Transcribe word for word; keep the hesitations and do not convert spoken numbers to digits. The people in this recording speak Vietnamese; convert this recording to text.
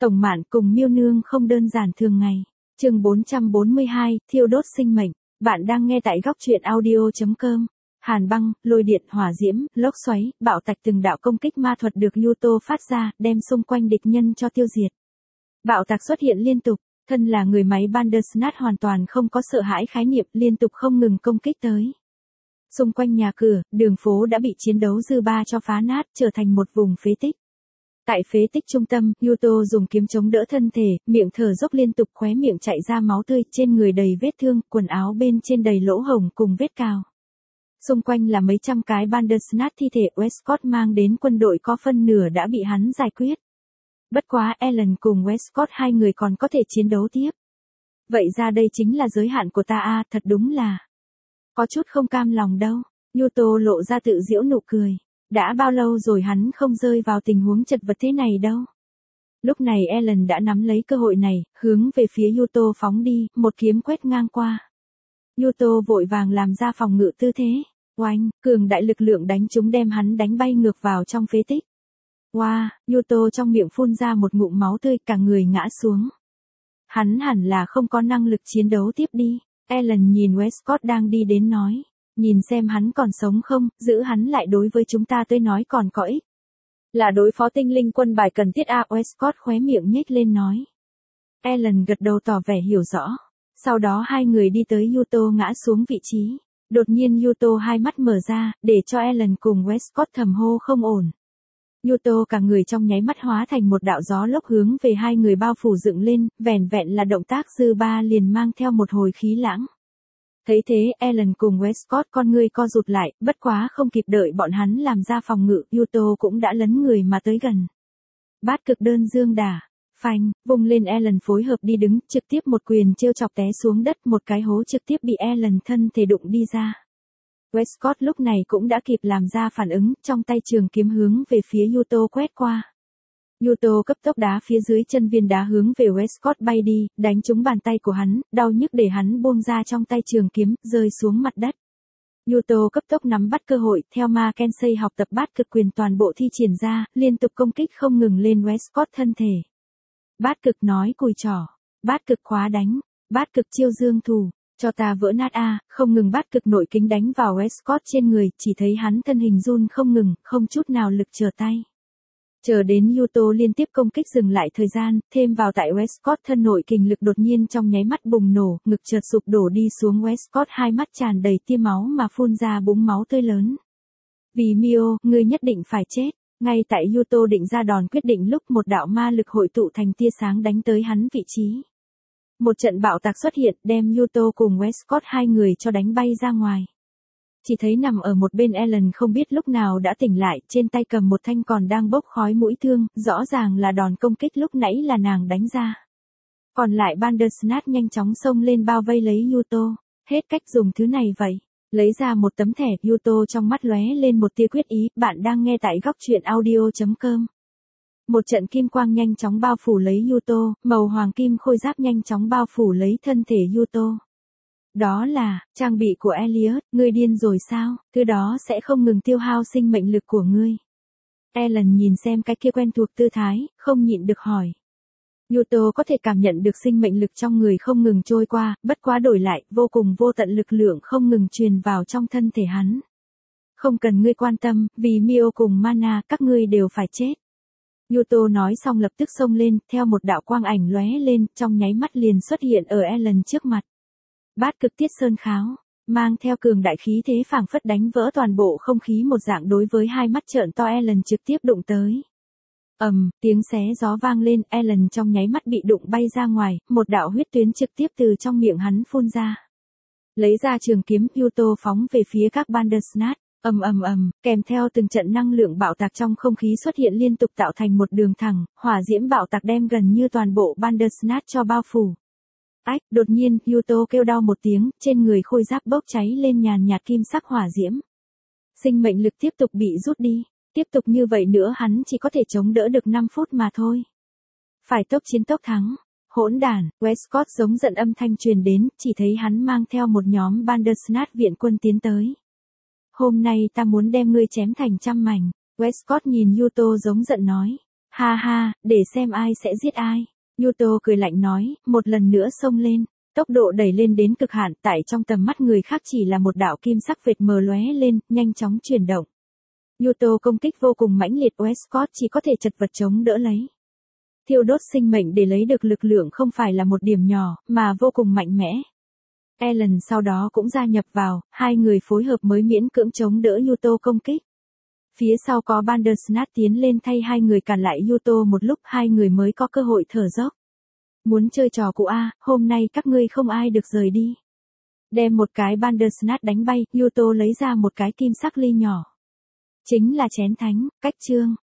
Tổng Mạn cùng Miêu Nương không đơn giản thường ngày. Chương bốn trăm bốn mươi hai, thiêu đốt sinh mệnh. Bạn đang nghe tại góc truyện audio chấm com. Hàn băng, lôi điện, hỏa diễm, lốc xoáy, bạo tạch từng đạo công kích ma thuật được Yuto phát ra, đem xung quanh địch nhân cho tiêu diệt. Bạo tạc xuất hiện liên tục, thân là người máy Bandersnatch hoàn toàn không có sợ hãi khái niệm, liên tục không ngừng công kích tới. Xung quanh nhà cửa, đường phố đã bị chiến đấu dư ba cho phá nát, trở thành một vùng phế tích. Tại phế tích trung tâm, Yuto dùng kiếm chống đỡ thân thể, miệng thở dốc liên tục, khóe miệng chảy ra máu tươi, trên người đầy vết thương, quần áo bên trên đầy lỗ hổng cùng vết cào. Xung quanh là mấy trăm cái Bandersnatch thi thể, Westcott mang đến quân đội có phân nửa đã bị hắn giải quyết. Bất quá Ellen cùng Westcott hai người còn có thể chiến đấu tiếp. Vậy ra đây chính là giới hạn của ta à, thật đúng là. Có chút không cam lòng đâu. Yuto lộ ra tự giễu nụ cười. Đã bao lâu rồi hắn không rơi vào tình huống chật vật thế này đâu. Lúc này Ellen đã nắm lấy cơ hội này, hướng về phía Yuto phóng đi, một kiếm quét ngang qua. Yuto vội vàng làm ra phòng ngự tư thế. Oanh, cường đại lực lượng đánh trúng đem hắn đánh bay ngược vào trong phế tích. Wow, Yuto trong miệng phun ra một ngụm máu tươi, cả người ngã xuống. Hắn hẳn là không có năng lực chiến đấu tiếp đi. Ellen nhìn Westcott đang đi đến nói. Nhìn xem hắn còn sống không, giữ hắn lại đối với chúng ta tới nói còn có ích. Là đối phó tinh linh quân bài cần thiết à, Westcott khóe miệng nhếch lên nói. Ellen gật đầu tỏ vẻ hiểu rõ. Sau đó hai người đi tới Yuto ngã xuống vị trí. Đột nhiên Yuto hai mắt mở ra, để cho Ellen cùng Westcott thầm hô không ổn. Yuto cả người trong nháy mắt hóa thành một đạo gió lốc hướng về hai người bao phủ dựng lên, vẻn vẹn là động tác dư ba liền mang theo một hồi khí lãng. Thấy thế, Ellen cùng Westcott con ngươi co rụt lại, bất quá không kịp đợi bọn hắn làm ra phòng ngự, Yuto cũng đã lấn người mà tới gần. Bát cực đơn dương đả, phanh, vung lên Ellen phối hợp đi đứng, trực tiếp một quyền trêu chọc té xuống đất, một cái hố trực tiếp bị Ellen thân thể đụng đi ra. Westcott lúc này cũng đã kịp làm ra phản ứng, trong tay trường kiếm hướng về phía Yuto quét qua. Yuto cấp tốc đá phía dưới chân viên đá hướng về Westcott bay đi, đánh trúng bàn tay của hắn, đau nhức để hắn buông ra trong tay trường kiếm, rơi xuống mặt đất. Yuto cấp tốc nắm bắt cơ hội, theo Ma Kensei học tập bát cực quyền toàn bộ thi triển ra, liên tục công kích không ngừng lên Westcott thân thể. Bát cực nói cùi trỏ, bát cực khóa đánh, bát cực chiêu dương thủ. Cho ta vỡ nát a, không ngừng bát cực nội kính đánh vào Westcott trên người, chỉ thấy hắn thân hình run không ngừng, không chút nào lực trở tay. Chờ đến Yuto liên tiếp công kích dừng lại thời gian, thêm vào tại Westcott thân nội kình lực đột nhiên trong nháy mắt bùng nổ, ngực chợt sụp đổ đi xuống, Westcott hai mắt tràn đầy tia máu mà phun ra búng máu tươi lớn. Vì Mio, ngươi nhất định phải chết. Ngay tại Yuto định ra đòn quyết định lúc một đạo ma lực hội tụ thành tia sáng đánh tới hắn vị trí. Một trận bạo tạc xuất hiện, đem Yuto cùng Westcott hai người cho đánh bay ra ngoài. Chỉ thấy nằm ở một bên Ellen không biết lúc nào đã tỉnh lại, trên tay cầm một thanh còn đang bốc khói mũi thương, rõ ràng là đòn công kích lúc nãy là nàng đánh ra. Còn lại Bandersnatch nhanh chóng xông lên bao vây lấy Yuto, hết cách dùng thứ này vậy. Lấy ra một tấm thẻ, Yuto trong mắt lóe lên một tia quyết ý, bạn đang nghe tại góc truyện audio chấm com. Một trận kim quang nhanh chóng bao phủ lấy Yuto, màu hoàng kim khôi giáp nhanh chóng bao phủ lấy thân thể Yuto. Đó là, trang bị của Elliot, ngươi điên rồi sao, thứ đó sẽ không ngừng tiêu hao sinh mệnh lực của ngươi. Ellen nhìn xem cái kia quen thuộc tư thái, không nhịn được hỏi. Yuto có thể cảm nhận được sinh mệnh lực trong người không ngừng trôi qua, bất quá đổi lại, vô cùng vô tận lực lượng không ngừng truyền vào trong thân thể hắn. Không cần ngươi quan tâm, vì Mio cùng Mana, các ngươi đều phải chết. Yuto nói xong lập tức xông lên, theo một đạo quang ảnh lóe lên, trong nháy mắt liền xuất hiện ở Ellen trước mặt. Bát cực tiết sơn kháo, mang theo cường đại khí thế phảng phất đánh vỡ toàn bộ không khí một dạng đối với hai mắt trợn to Ellen trực tiếp đụng tới. Ầm, um, tiếng xé gió vang lên, Ellen trong nháy mắt bị đụng bay ra ngoài, một đạo huyết tuyến trực tiếp từ trong miệng hắn phun ra. Lấy ra trường kiếm, Yuto phóng về phía các Bandersnatch. Ầm ầm ầm, kèm theo từng trận năng lượng bạo tạc trong không khí xuất hiện liên tục tạo thành một đường thẳng, hỏa diễm bạo tạc đem gần như toàn bộ Bandersnatch cho bao phủ. Ách, đột nhiên, Yuto kêu đau một tiếng, trên người khôi giáp bốc cháy lên nhàn nhạt kim sắc hỏa diễm. Sinh mệnh lực tiếp tục bị rút đi, tiếp tục như vậy nữa hắn chỉ có thể chống đỡ được năm phút mà thôi. Phải tốc chiến tốc thắng. Hỗn đản, Westcott giống giận âm thanh truyền đến, chỉ thấy hắn mang theo một nhóm Bandersnatch viện quân tiến tới. Hôm nay ta muốn đem ngươi chém thành trăm mảnh. Westcott nhìn Yuto giống giận nói. Ha ha, để xem ai sẽ giết ai. Yuto cười lạnh nói, một lần nữa xông lên. Tốc độ đẩy lên đến cực hạn, tại trong tầm mắt người khác chỉ là một đạo kim sắc vệt mờ lóe lên, nhanh chóng chuyển động. Yuto công kích vô cùng mãnh liệt, Westcott chỉ có thể chật vật chống đỡ lấy. Thiêu đốt sinh mệnh để lấy được lực lượng không phải là một điểm nhỏ, mà vô cùng mạnh mẽ. Ellen sau đó cũng gia nhập vào, hai người phối hợp mới miễn cưỡng chống đỡ Yuto công kích. Phía sau có Bandersnatch tiến lên thay hai người cản lại Yuto một lúc, hai người mới có cơ hội thở dốc. Muốn chơi trò cũ a, hôm nay các ngươi không ai được rời đi. Đem một cái Bandersnatch đánh bay, Yuto lấy ra một cái kim sắc ly nhỏ. Chính là chén thánh, cách chương.